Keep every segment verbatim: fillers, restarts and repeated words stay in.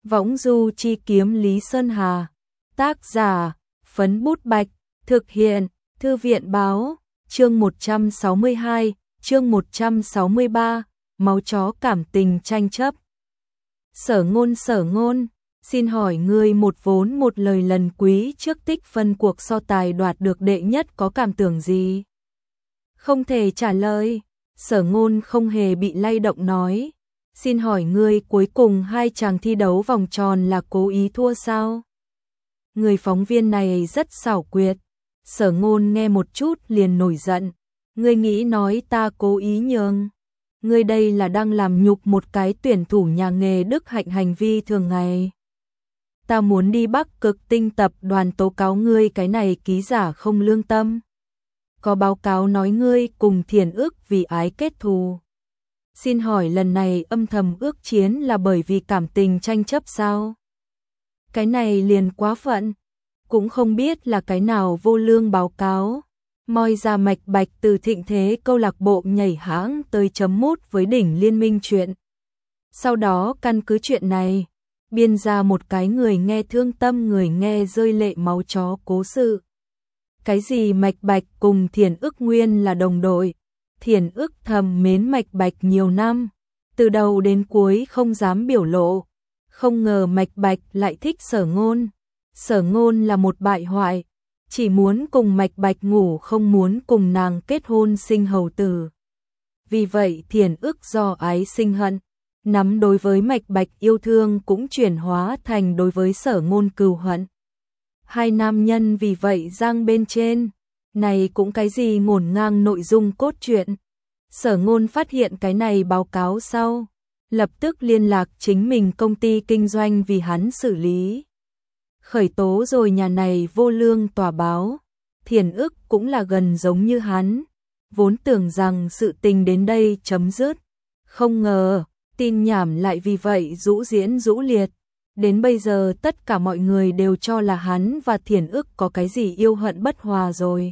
Võng du chi kiếm Lý Sơn Hà. Tác giả, Phấn Bút Bạch. Thực hiện, Thư viện Báo. Chương một trăm sáu mươi hai, chương một trăm sáu mươi ba, máu chó cảm tình tranh chấp. Sở Ngôn, Sở Ngôn, xin hỏi ngươi một vốn một lời lần quý trước tích phân cuộc so tài đoạt được đệ nhất có cảm tưởng gì? Không thể trả lời. Sở Ngôn không hề bị lay động nói, xin hỏi ngươi cuối cùng hai chàng thi đấu vòng tròn là cố ý thua sao? Người phóng viên này rất xảo quyệt. Sở Ngôn nghe một chút liền nổi giận. Ngươi nghĩ nói ta cố ý nhường? Ngươi đây là đang làm nhục một cái tuyển thủ nhà nghề đức hạnh hành vi thường ngày. Ta muốn đi Bắc Cực Tinh tập đoàn tố cáo ngươi cái này ký giả không lương tâm. Có báo cáo nói ngươi cùng Thiền Ức vì ái kết thù. Xin hỏi lần này âm thầm ước chiến là bởi vì cảm tình tranh chấp sao? Cái này liền quá phận. Cũng không biết là cái nào vô lương báo cáo. Moi ra mạch bạch từ thịnh thế câu lạc bộ nhảy hãng tới chấm mút với đỉnh liên minh chuyện. Sau đó căn cứ chuyện này, biên ra một cái người nghe thương tâm người nghe rơi lệ máu chó cố sự. Cái gì mạch bạch cùng Thiền Ức nguyên là đồng đội. Thiền Ức thầm mến mạch bạch nhiều năm, từ đầu đến cuối không dám biểu lộ. Không ngờ mạch bạch lại thích Sở Ngôn. Sở Ngôn là một bại hoại, chỉ muốn cùng mạch bạch ngủ không muốn cùng nàng kết hôn sinh hầu tử. Vì vậy Thiền Ức do ái sinh hận, nắm đối với mạch bạch yêu thương cũng chuyển hóa thành đối với Sở Ngôn cừu hận. Hai nam nhân vì vậy giang bên trên, này cũng cái gì ngổn ngang nội dung cốt truyện. Sở Ngôn phát hiện cái này báo cáo sau, lập tức liên lạc chính mình công ty kinh doanh vì hắn xử lý. Khởi tố rồi nhà này vô lương tòa báo. Thiền Ức cũng là gần giống như hắn, vốn tưởng rằng sự tình đến đây chấm dứt. Không ngờ, tin nhảm lại vì vậy rũ diễn rũ liệt. Đến bây giờ tất cả mọi người đều cho là hắn và Thiền Ức có cái gì yêu hận bất hòa rồi.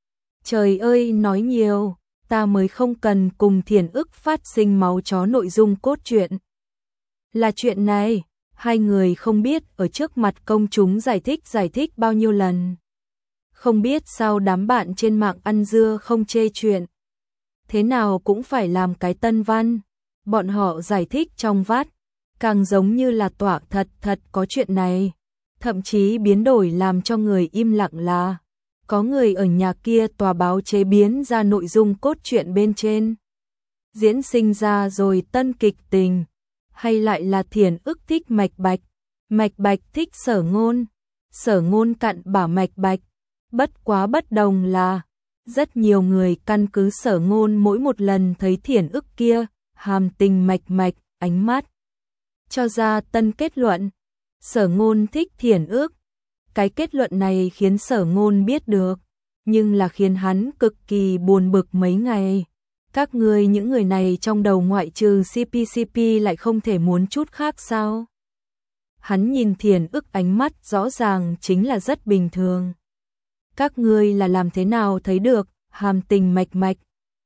Trời ơi nói nhiều, ta mới không cần cùng Thiền Ức phát sinh máu chó nội dung cốt truyện. Là chuyện này, hai người không biết ở trước mặt công chúng giải thích giải thích bao nhiêu lần. Không biết sao đám bạn trên mạng ăn dưa không chê chuyện. Thế nào cũng phải làm cái tân văn. Bọn họ giải thích trong vắt, càng giống như là tỏa thật thật có chuyện này. Thậm chí biến đổi làm cho người im lặng là có người ở nhà kia tòa báo chế biến ra nội dung cốt truyện bên trên. Diễn sinh ra rồi tân kịch tình. Hay lại là Thiền Ức thích mạch bạch, mạch bạch thích Sở Ngôn. Sở Ngôn cặn bả mạch bạch. Bất quá bất đồng là, rất nhiều người căn cứ Sở Ngôn mỗi một lần thấy Thiền Ức kia, hàm tình mạch mạch, ánh mắt. Cho ra tân kết luận, Sở Ngôn thích Thiền Ức. Cái kết luận này khiến Sở Ngôn biết được, nhưng là khiến hắn cực kỳ buồn bực mấy ngày. Các ngươi những người này trong đầu ngoại trừ xê pê xê pê lại không thể muốn chút khác sao? Hắn nhìn Thiền Ức ánh mắt rõ ràng chính là rất bình thường. Các ngươi là làm thế nào thấy được, hàm tình mạch mạch.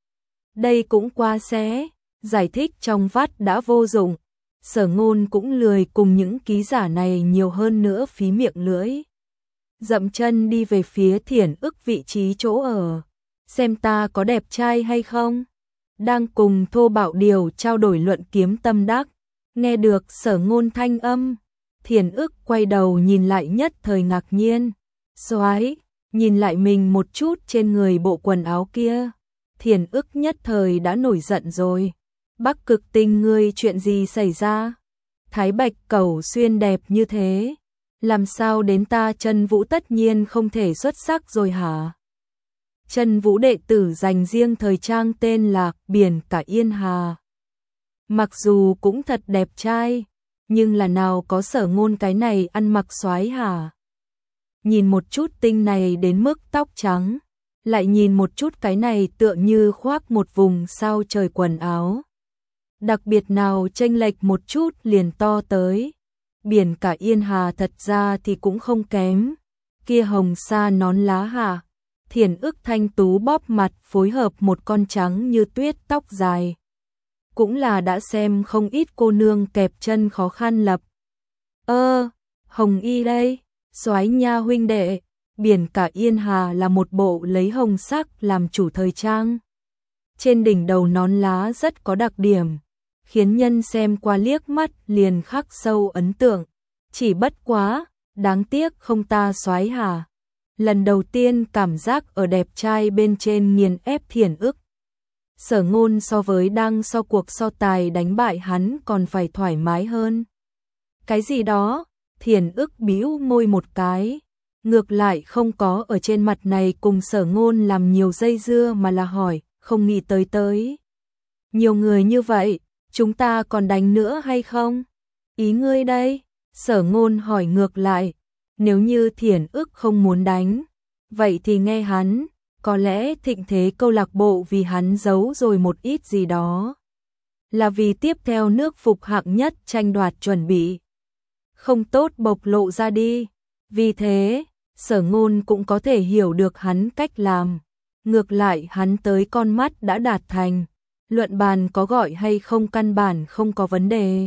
Đây cũng quá xé, giải thích trong vắt đã vô dụng. Sở Ngôn cũng lười cùng những ký giả này nhiều hơn nữa phí miệng lưỡi. Dậm chân đi về phía Thiền Ức vị trí chỗ ở. Xem ta có đẹp trai hay không? Đang cùng thô bạo điều trao đổi luận kiếm tâm đắc. Nghe được Sở Ngôn thanh âm. Thiền Ức quay đầu nhìn lại nhất thời ngạc nhiên. Soái, nhìn lại mình một chút trên người bộ quần áo kia. Thiền Ức nhất thời đã nổi giận rồi. Bắc Cực Tinh ngươi chuyện gì xảy ra? Thái Bạch Cẩu xuyên đẹp như thế. Làm sao đến ta Chân Vũ tất nhiên không thể xuất sắc rồi hả? Chân Vũ đệ tử dành riêng thời trang tên là Biển Cả Yên Hà. Mặc dù cũng thật đẹp trai, nhưng là nào có Sở Ngôn cái này ăn mặc soái hả? Nhìn một chút tinh này đến mức tóc trắng, lại nhìn một chút cái này tựa như khoác một vùng sao trời quần áo. Đặc biệt nào chênh lệch một chút liền to tới. Biển Cả Yên Hà thật ra thì cũng không kém. Kia hồng sa nón lá hả? Thiền Ức thanh tú bóp mặt phối hợp một con trắng như tuyết tóc dài. Cũng là đã xem không ít cô nương kẹp chân khó khăn lập. Ơ, Hồng Y đây, soái nha huynh đệ, biển cả Yên Hà là một bộ lấy hồng sắc làm chủ thời trang. Trên đỉnh đầu nón lá rất có đặc điểm, khiến nhân xem qua liếc mắt liền khắc sâu ấn tượng. Chỉ bất quá, đáng tiếc không ta soái hà. Lần đầu tiên cảm giác ở đẹp trai bên trên nghiền ép Thiển Ức. Sở Ngôn so với đang so cuộc so tài đánh bại hắn còn phải thoải mái hơn. Cái gì đó, Thiển Ức bĩu môi một cái. Ngược lại không có ở trên mặt này cùng Sở Ngôn làm nhiều dây dưa mà là hỏi, không nghĩ tới tới. Nhiều người như vậy, chúng ta còn đánh nữa hay không? Ý ngươi đây? Sở Ngôn hỏi ngược lại, nếu như Thiển Ức không muốn đánh, vậy thì nghe hắn, có lẽ thịnh thế câu lạc bộ vì hắn giấu rồi một ít gì đó. Là vì tiếp theo nước phục hạng nhất tranh đoạt chuẩn bị. Không tốt bộc lộ ra đi. Vì thế, Sở Ngôn cũng có thể hiểu được hắn cách làm. Ngược lại hắn tới con mắt đã đạt thành. Luận bàn có gọi hay không căn bản không có vấn đề.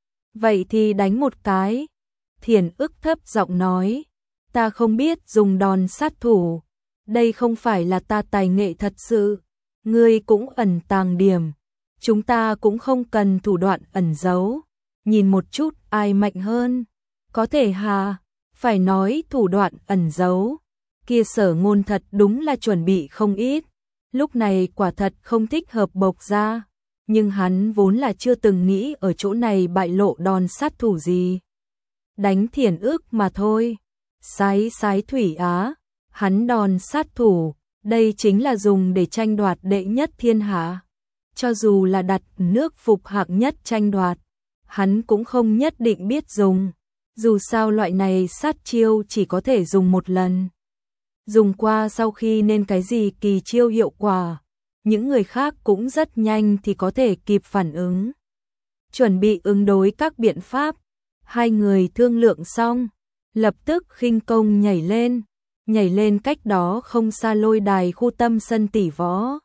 Vậy thì đánh một cái. Thiển Ức thấp giọng nói. Ta không biết dùng đòn sát thủ. Đây không phải là ta tài nghệ thật sự. Ngươi cũng ẩn tàng điểm. Chúng ta cũng không cần thủ đoạn ẩn giấu. Nhìn một chút ai mạnh hơn. Có thể hà. Phải nói thủ đoạn ẩn giấu. Kia Sở Ngôn thật đúng là chuẩn bị không ít. Lúc này quả thật không thích hợp bộc ra. Nhưng hắn vốn là chưa từng nghĩ ở chỗ này bại lộ đòn sát thủ gì. Đánh Thiển Ức mà thôi. Sái sái Thủy Á. Hắn đòn sát thủ. Đây chính là dùng để tranh đoạt đệ nhất thiên hạ. Cho dù là đặt nước phục hạng nhất tranh đoạt, hắn cũng không nhất định biết dùng. Dù sao loại này sát chiêu chỉ có thể dùng một lần. Dùng qua sau khi nên cái gì kỳ chiêu hiệu quả, những người khác cũng rất nhanh thì có thể kịp phản ứng. Chuẩn bị ứng đối các biện pháp, hai người thương lượng xong, lập tức khinh công nhảy lên, nhảy lên cách đó không xa lôi đài khu tâm sân tỷ võ.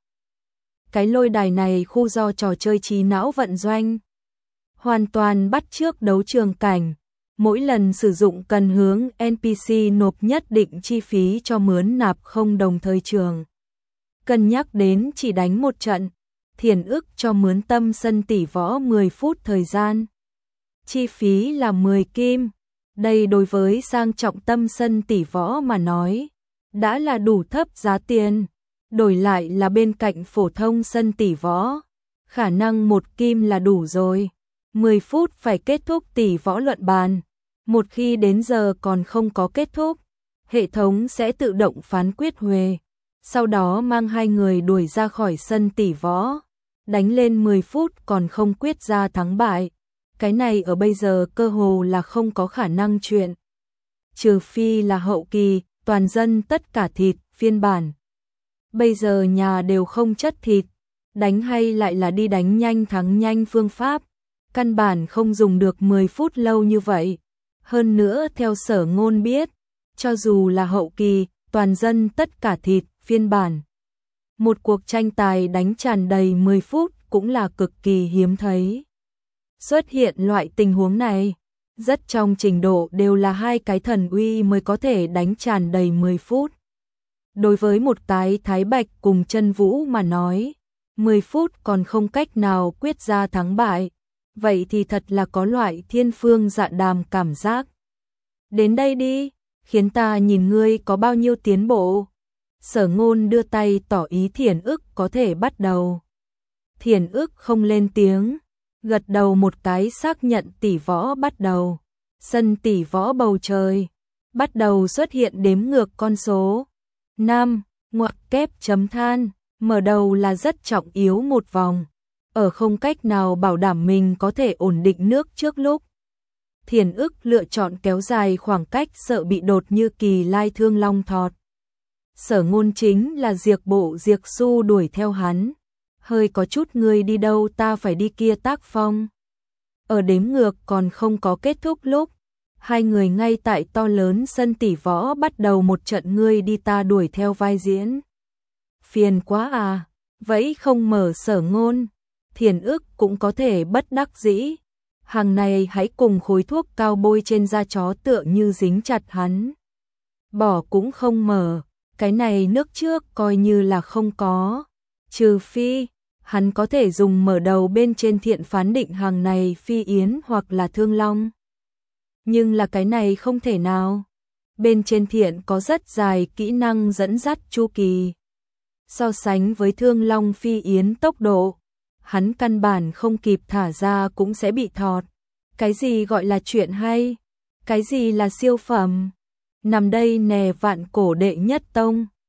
Cái lôi đài này khu do trò chơi trí não vận doanh, hoàn toàn bắt chước đấu trường cảnh. Mỗi lần sử dụng cần hướng en pê xê nộp nhất định chi phí cho mướn nạp không đồng thời trường. Cân nhắc đến chỉ đánh một trận, Thiển Ức cho mướn tâm sân tỷ võ mười phút thời gian. Chi phí là mười kim. Đây đối với sang trọng tâm sân tỷ võ mà nói, đã là đủ thấp giá tiền. Đổi lại là bên cạnh phổ thông sân tỷ võ, khả năng một kim là đủ rồi. mười phút phải kết thúc tỷ võ luận bàn. Một khi đến giờ còn không có kết thúc, hệ thống sẽ tự động phán quyết huề. Sau đó mang hai người đuổi ra khỏi sân tỷ võ. Đánh lên mười phút còn không quyết ra thắng bại. Cái này ở bây giờ cơ hồ là không có khả năng chuyện. Trừ phi là hậu kỳ, toàn dân tất cả thịt, phiên bản. Bây giờ nhà đều không chất thịt. Đánh hay lại là đi đánh nhanh thắng nhanh phương pháp. Căn bản không dùng được mười phút lâu như vậy. Hơn nữa theo Sở Ngôn biết, cho dù là hậu kỳ, toàn dân tất cả thịt, phiên bản. Một cuộc tranh tài đánh tràn đầy mười phút cũng là cực kỳ hiếm thấy. Xuất hiện loại tình huống này, rất trong trình độ đều là hai cái thần uy mới có thể đánh tràn đầy mười phút. Đối với một cái Thái Bạch cùng Chân Vũ mà nói, mười phút còn không cách nào quyết ra thắng bại. Vậy thì thật là có loại thiên phương dạ đàm cảm giác. Đến đây đi, khiến ta nhìn ngươi có bao nhiêu tiến bộ. Sở Ngôn đưa tay tỏ ý Thiển Ức có thể bắt đầu. Thiển Ức không lên tiếng, gật đầu một cái xác nhận tỷ võ bắt đầu. Sân tỷ võ bầu trời, bắt đầu xuất hiện đếm ngược con số. năm, ngoặc kép chấm than, mở đầu là rất trọng yếu một vòng. Ở không cách nào bảo đảm mình có thể ổn định nước trước lúc. Thiển Ức lựa chọn kéo dài khoảng cách sợ bị đột như kỳ lai thương long thọt. Sở Ngôn chính là diệt bộ diệt su đuổi theo hắn. Hơi có chút ngươi đi đâu ta phải đi kia tác phong. Ở đếm ngược còn không có kết thúc lúc. Hai người ngay tại to lớn sân tỷ võ bắt đầu một trận ngươi đi ta đuổi theo vai diễn. Phiền quá à, vậy không mở Sở Ngôn. Thiển Ức cũng có thể bất đắc dĩ. Hàng này hãy cùng khối thuốc cao bôi trên da chó tựa như dính chặt hắn. Bỏ cũng không mở, cái này nước trước coi như là không có. Trừ phi, hắn có thể dùng mở đầu bên trên thiện phán định hàng này Phi Yến hoặc là Thương Long. Nhưng là cái này không thể nào. Bên trên thiện có rất dài kỹ năng dẫn dắt chu kỳ. So sánh với Thương Long Phi Yến tốc độ, hắn căn bản không kịp thả ra cũng sẽ bị thọt. Cái gì gọi là chuyện hay? Cái gì là siêu phẩm? Nằm đây nè vạn cổ đệ nhất tông.